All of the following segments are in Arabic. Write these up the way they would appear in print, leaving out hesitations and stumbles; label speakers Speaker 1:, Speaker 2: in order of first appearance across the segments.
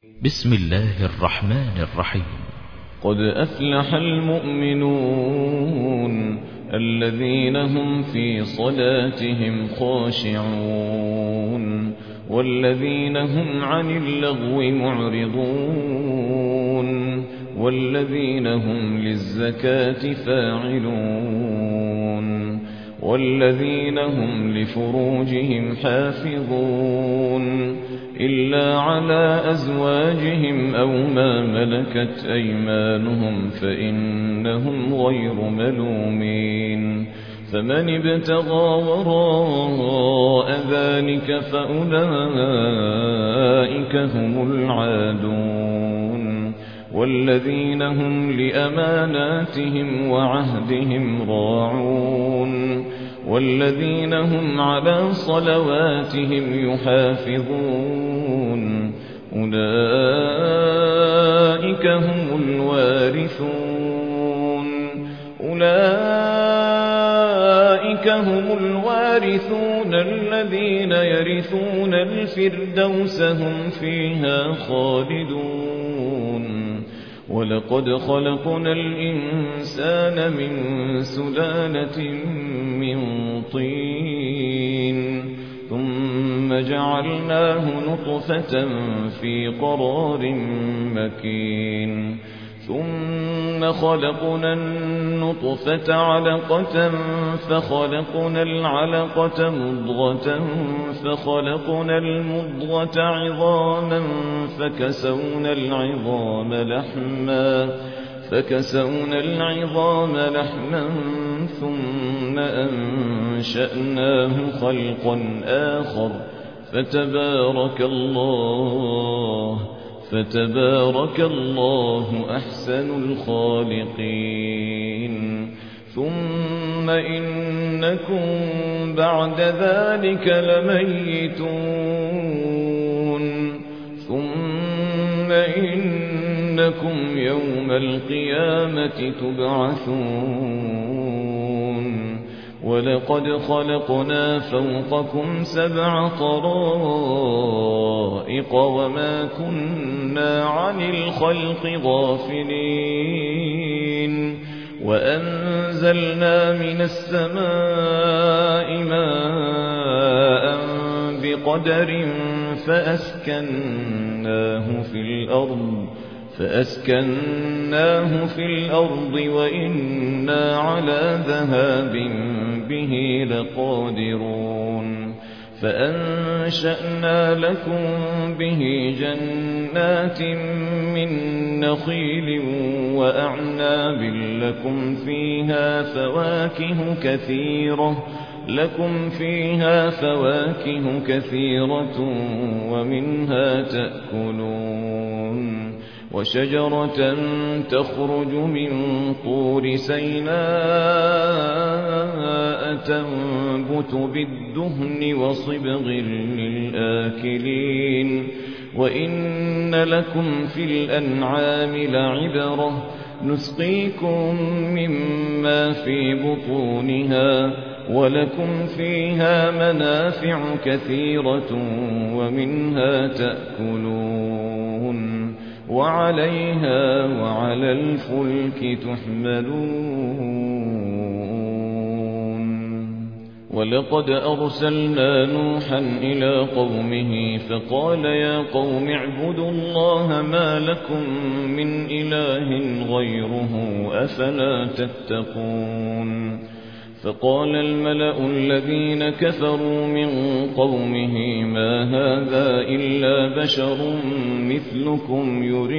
Speaker 1: بسم الله الرحمن الرحيم.
Speaker 2: قد أفلح المؤمنون الذين هم في صلاتهم خاشعون والذين هم عن اللغو معرضون والذين هم للزكاة فاعلون والذين هم لفروجهم حافظون إلا على أزواجهم أو ما ملكت أيمانهم فإنهم غير ملومين فمن ابتغى وراء ذلك فأولئك هم العادون والذين هم لأماناتهم وعهدهم راعون والذين هم على صلواتهم يحافظون أولئك هم الوارثون الذين يرثون الفردوس هم فيها خالدون ولقد خلقنا الإنسان من سلالة من طين ثم جعلناه نطفة في قرار مكين ثم خلقنا النطفة علقة فخلقنا العلقة مضغة فخلقنا المضغة عظاما فكسونا العظام لحما ثم أنشأناه خلقا آخر فتبارك الله أحسن الخالقين ثم إنكم بعد ذلك لميتون ثم إنكم يوم القيامة تبعثون ولقد خلقنا فوقكم 7 طرائق وما كنا عن الخلق غافلين وأنزلنا من السماء ماء بقدر فأسكناه في الأرض وإنا على ذهاب به لقادرون فأنشأنا لكم به جنات من نخيل وأعناب لكم فيها فواكه كثيرة ومنها تأكلون وشجرة تخرج من طور سيناء تنبت بالدهن وصبغ للآكلين وإن لكم في الأنعام لعبرة نسقيكم مما في بطونها ولكم فيها منافع كثيرة ومنها تأكلون وعليها وعلى الفلك تحملون ولقد أرسلنا نوحا إلى قومه فقال يا قوم اعبدوا الله ما لكم من إله غيره أفلا تتقون فقال الملأ الذين كفروا من قومه ما هذا إلا بشر مثلكم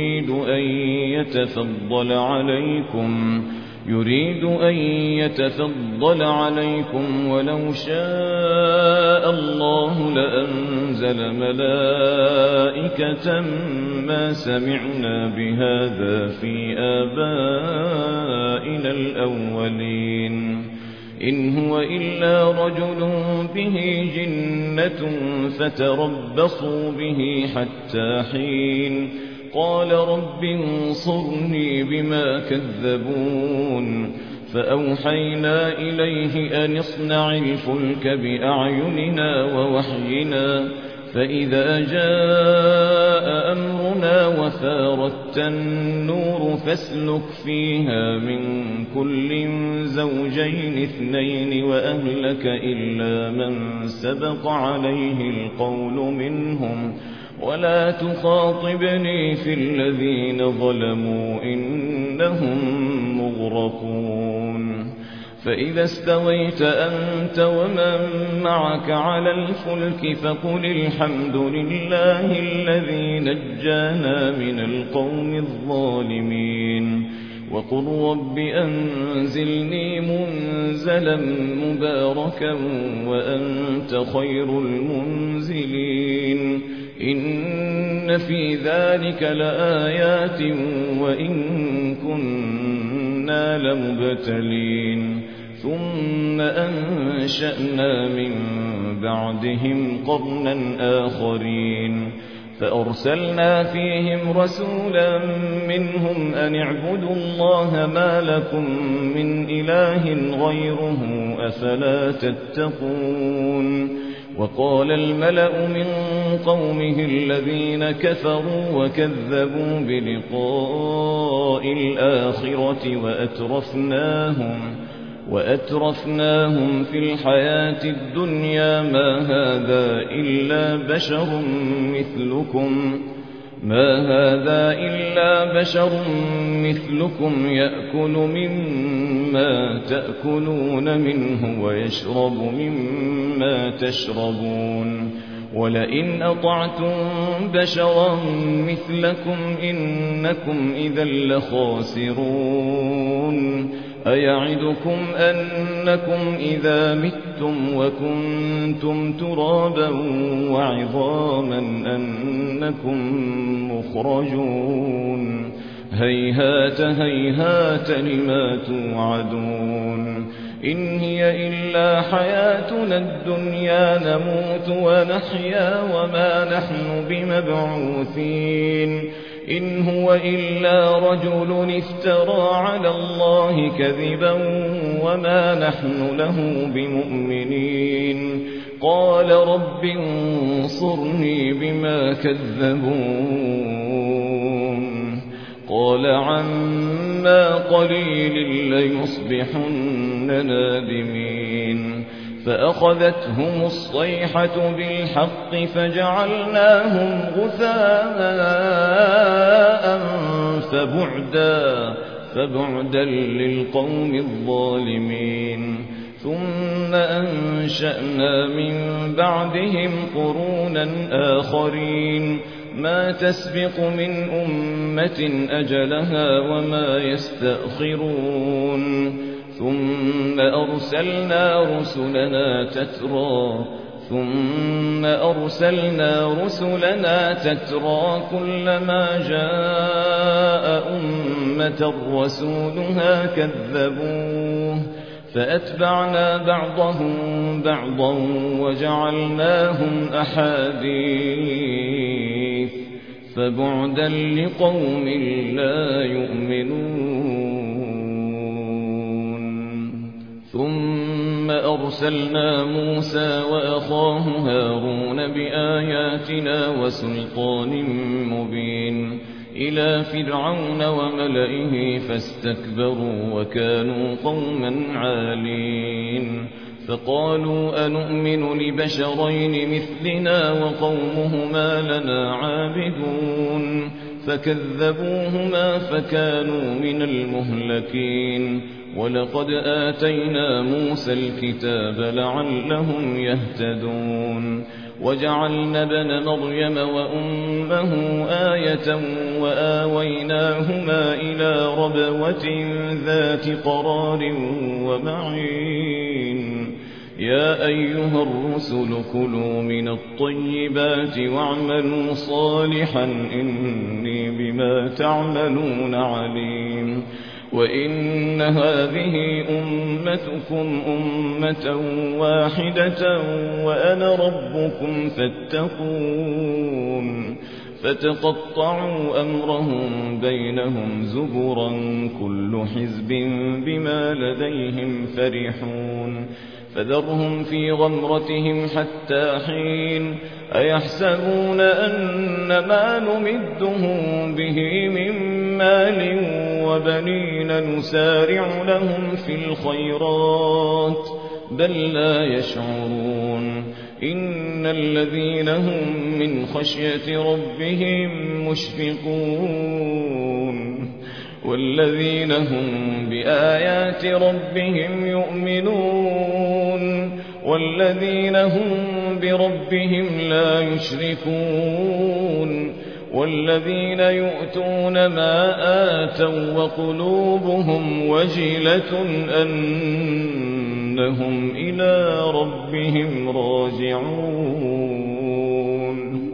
Speaker 2: يريد أن يتفضل عليكم ولو شاء الله لأنزل ملائكة ما سمعنا بهذا في آبائنا الأولين إن هو إلا رجل به جنة فتربصوا به حتى حين قال رب انصرني بما كذبون فأوحينا إليه أن اصنع الفلك بأعيننا ووحينا فإذا جاء أمرنا وفارت النور فاسلك فيها من كل زوجين اثنين وأهلك إلا من سبق عليه القول منهم ولا تخاطبني في الذين ظلموا إنهم مغرقون فإذا استويت أنت ومن معك على الفلك فقل الحمد لله الذي نجانا من القوم الظالمين وقل رب أنزلني منزلا مباركا وأنت خير المنزلين إن في ذلك لآيات وإن كنا لمبتلين ثم أنشأنا من بعدهم قرنا آخرين فأرسلنا فيهم رسولا منهم أن اعبدوا الله ما لكم من إله غيره أفلا تتقون وقال الملأ من قومه الذين كفروا وكذبوا بلقاء الآخرة وأترفناهم في الحياة الدنيا ما هذا إلا بشر مثلكم يأكل مما تأكلون منه ويشرب مما تشربون ولئن أطعتم بشرا مثلكم إنكم إذا لخاسرون أيعدكم أنكم إذا متم وكنتم ترابا وعظاما أنكم مخرجون هيهات هيهات لما توعدون إن هي إلا حياتنا الدنيا نموت ونحيا وما نحن بمبعوثين إن هو إلا رجل افترى على الله كذبا وما نحن له بمؤمنين قال رب انصرني بما كذبون قال عما قليل ليصبحن نادمين فأخذتهم الصيحة بالحق فجعلناهم غثاء فبعدا للقوم الظالمين ثم أنشأنا من بعدهم قرونا آخرين ما تسبق من أمة أجلها وما يستأخرون ثم أرسلنا رسلنا تترى كلما جاء أمة رسولها كذبوه فأتبعنا بعضهم بعضا وجعلناهم أحاديث فبعدا لقوم لا يؤمنون ثم أرسلنا موسى وأخاه هارون بآياتنا وسلطان مبين إلى فرعون وملئه فاستكبروا وكانوا قوما عالين فقالوا أنؤمن لبشرين مثلنا وقومهما لنا عابدون فكذبوهما فكانوا من المهلكين ولقد آتينا موسى الكتاب لعلهم يهتدون وجعلنا ابن مريم وأمه آية وآويناهما إلى ربوة ذات قرار ومعين يا أيها الرسل كلوا من الطيبات واعملوا صالحا إني بما تعملون عليم وإن هذه أمتكم أمة واحدة وأنا ربكم فاتقون فتقطعوا أمرهم بينهم زبرا كل حزب بما لديهم فرحون فذرهم في غمرتهم حتى حين أيحسبون أن ما نمدهم به من مال وبنين نسارع لهم في الخيرات بل لا يشعرون إن الذين هم من خشية ربهم مشفقون والذين هم بآيات ربهم يؤمنون والذين هم بربهم لا يشركون والذين يؤتون ما آتوا وقلوبهم وجلة أنهم إلى ربهم راجعون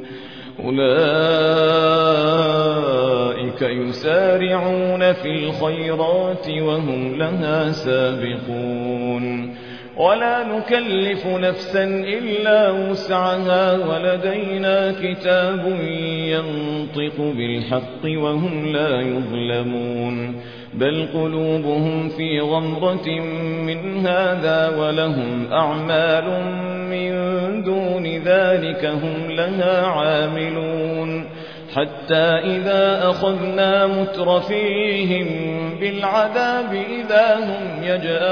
Speaker 2: أولئك يسارعون في الخيرات وهم لها سابقون ولا نكلف نفسا إلا وسعها ولدينا كتاب ينطق بالحق وهم لا يظلمون بل قلوبهم في غمرة من هذا ولهم أعمال من دون ذلك هم لها عاملون حتى إذا أخذنا مترفيهم بالعذاب إذا هم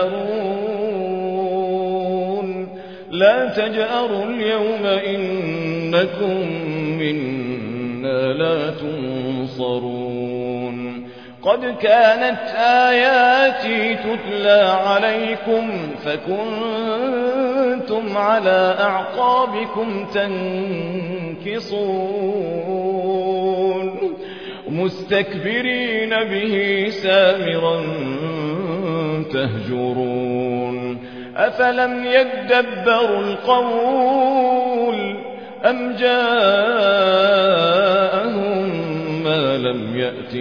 Speaker 2: يجأرون لا تجأروا اليوم إنكم منا لا تنصرون قد كانت آياتي تتلى عليكم فكنتم على أعقابكم تنكصون مستكبرين به سامرا تهجرون أفلم يدبروا القول أم جاءهم ما لم يأت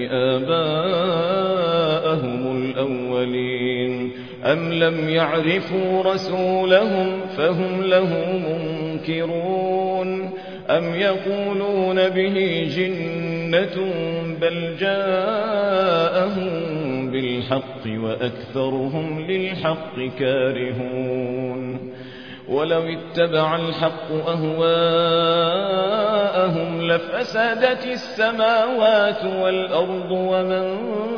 Speaker 2: آباءهم الأولين أم لم يعرفوا رسولهم فهم له منكرون أم يقولون به جنة بل جاءهم بالحق وأكثرهم للحق كارهون ولو اتبع الحق أهواءهم لفسدت السماوات والأرض ومن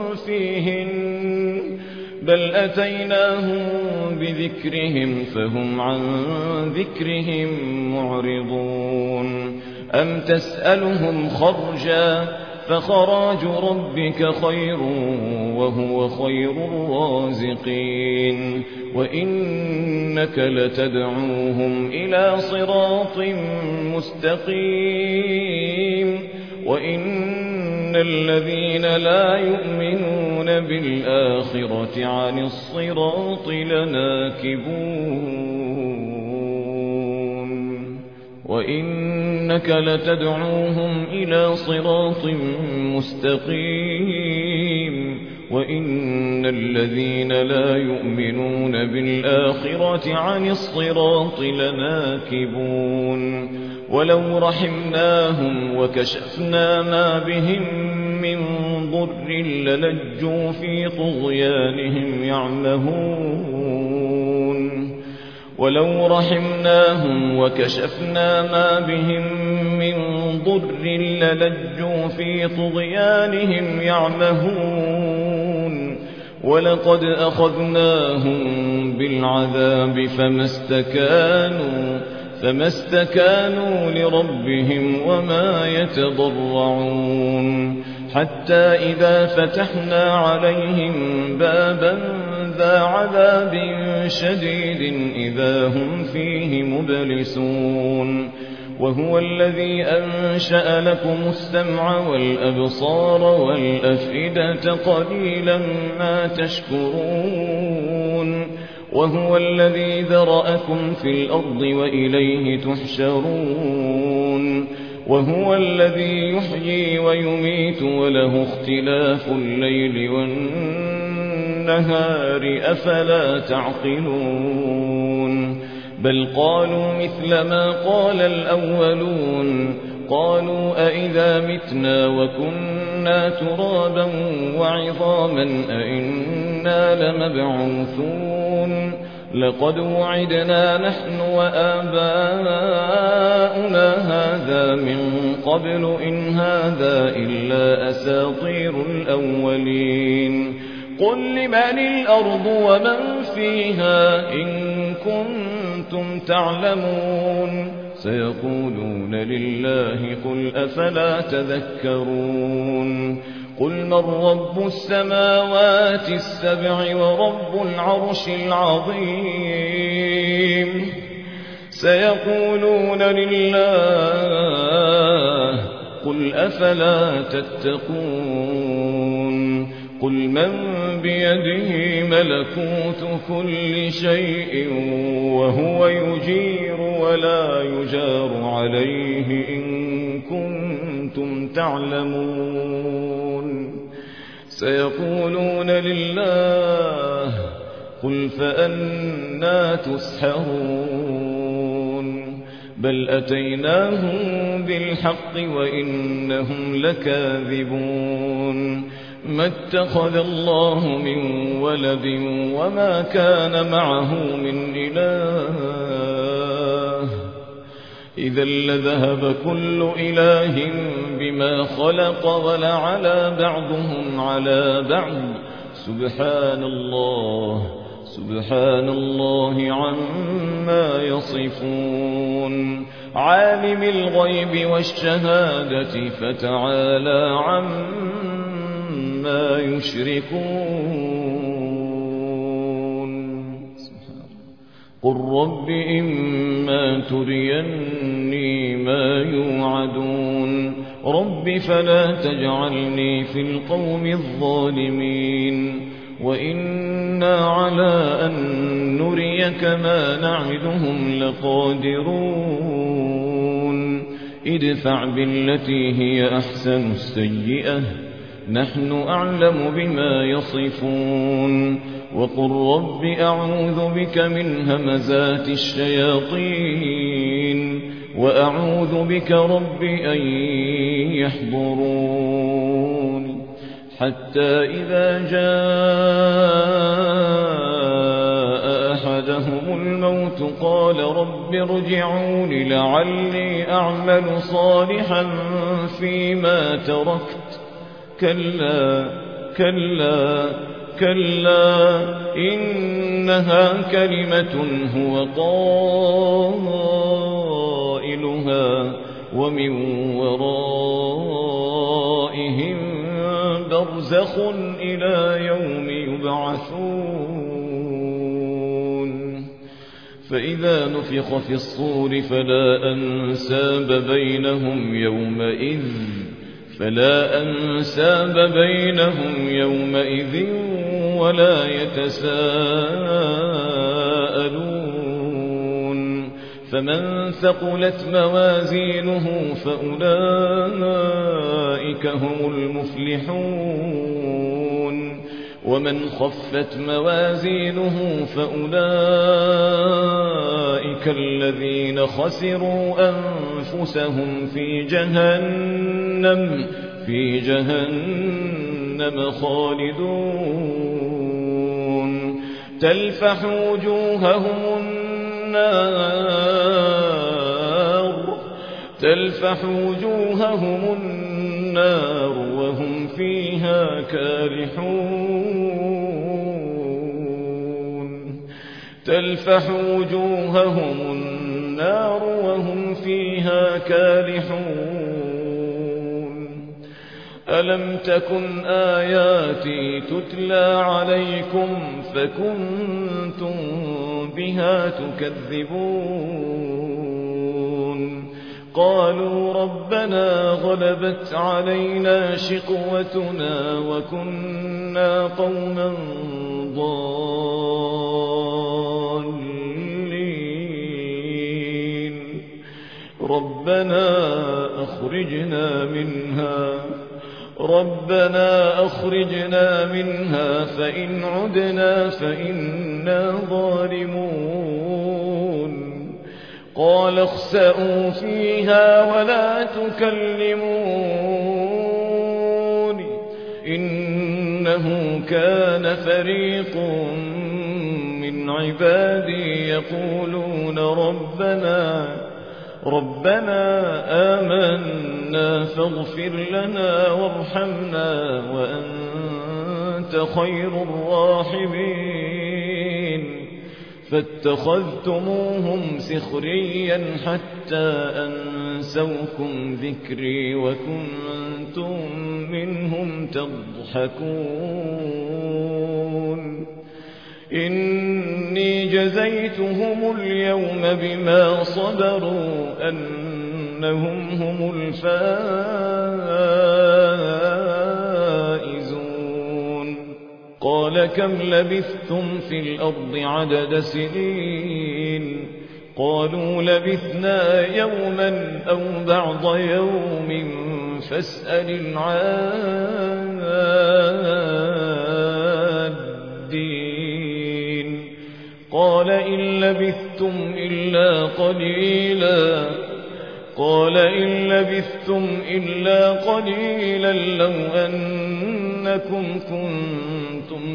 Speaker 2: فيهن بل أتيناهم بذكرهم فهم عن ذكرهم معرضون أم تسألهم خرجا فخراج ربك خير وهو خير الرازقين وإنك لتدعوهم إلى صراط مستقيم وإن الذين لا يؤمنون بالآخرة عن الصراط لناكبون وإنك لتدعوهم إلى صراط مستقيم وإن الذين لا يؤمنون بالآخرة عن الصراط لناكبون ولو رحمناهم وكشفنا ما بهم من ضر للجوا في طغيانهم يعمهون ولو رحمناهم وكشفنا ما بهم من ضر للجوا في طغيانهم يعمهون ولقد أخذناهم بالعذاب فما استكانوا لربهم وما يتضرعون حتى إذا فتحنا عليهم بابا ذا عذاب شديد إذا هم فيه مبلسون وهو الذي أنشأ لكم السمع والأبصار والأفئدة قليلا ما تشكرون وهو الذي ذرأكم في الأرض وإليه تحشرون وهو الذي يحيي ويميت وله اختلاف الليل والنهار أفلا تعقلون بل قالوا مثل ما قال الأولون قالوا أئذا متنا وكنا ترابا وعظاما أئنا لمبعوثون لقد وعدنا نحن وآباؤنا هذا من قبل إن هذا إلا أساطير الأولين قل لمن الأرض ومن فيها إن كنتم تعلمون سيقولون لله قل أفلا تذكرون قل من رب السماوات السبع ورب العرش العظيم سيقولون لله قل أفلا تتقون قل من بيده ملكوت كل شيء وهو يجير ولا يجار عليه إن كنتم تعلمون سيقولون لله قل فأنى تسحرون بل أتيناهم بالحق وإنهم لكاذبون ما اتخذ الله من ولد وما كان معه من إله إذا لذهب كل إله بما خلق ولعلى بعضهم على بعض سبحان الله عما يصفون عالم الغيب والشهادة فتعالى عما يشركون قل رب إما تريني ما يوعدون رب فلا تجعلني في القوم الظالمين وإنا على أن نريك ما نعدهم لقادرون ادفع بالتي هي أحسن السيئة نحن أعلم بما يصفون وقل رب أعوذ بك من همزات الشياطين وأعوذ بك رب أن يحضرون حتى إذا جاء أحدهم الموت قال رب ارجعون لعلي أعمل صالحا فيما تركت كلا إنها كلمة هو قائلها ومن ورائهم برزخ إلى يوم يبعثون فإذا نفخ في الصور فلا أنساب بينهم يومئذ ولا يتساءلون فمن ثقلت موازينه فأولئك هم المفلحون ومن خفت موازينه فأولئك الذين خسروا أنفسهم في جهنم خالدون تلفح وجوههم النار وهم فيها كالحون ألم تكن آياتي تتلى عليكم فكنتم بها تكذبون قالوا ربنا غلبت علينا شقوتنا وكنا قوما ضالين ربنا أخرجنا منها فإن عدنا فإنا ظالمون قال اخسئوا فيها ولا تكلمون إنه كان فريق من عبادي يقولون ربنا آمنا فاغفر لنا وارحمنا وأنت خير الراحمين فاتخذتموهم سخريا حتى أنسوكم ذكري وكنتم منهم تضحكون إني جزيتهم اليوم بما صبروا أنهم هم الفائزون قال كم لبثتم في الأرض عدد سنين قالوا لبثنا يوما أو بعض يوم فاسأل العادين قال إن لبثتم إلا قليلا لو أنكم كنتم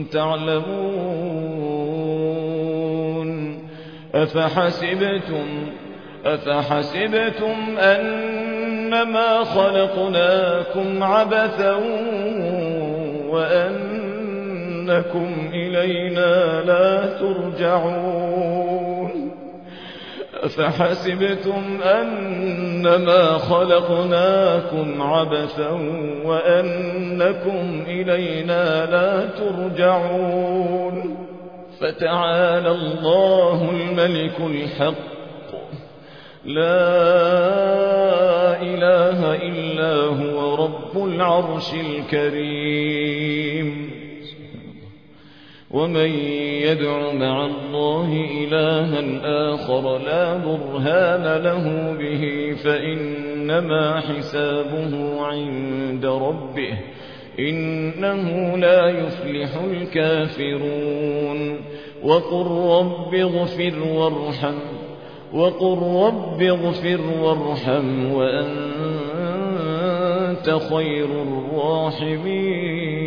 Speaker 2: تعلمون أفحسبتم أنما خلقناكم عبثا وأنكم إلينا لا ترجعون أفحسبتم أنما خلقناكم عبثا وأنكم إلينا لا ترجعون فتعالى الله الملك الحق لا إله إلا هو رب العرش الكريم ومن يدع مع الله إلها آخر لا برهان له به فإنما حسابه عند ربه إنه لا يفلح الكافرون وقل رب اغفر وارحم وأنت خير الراحمين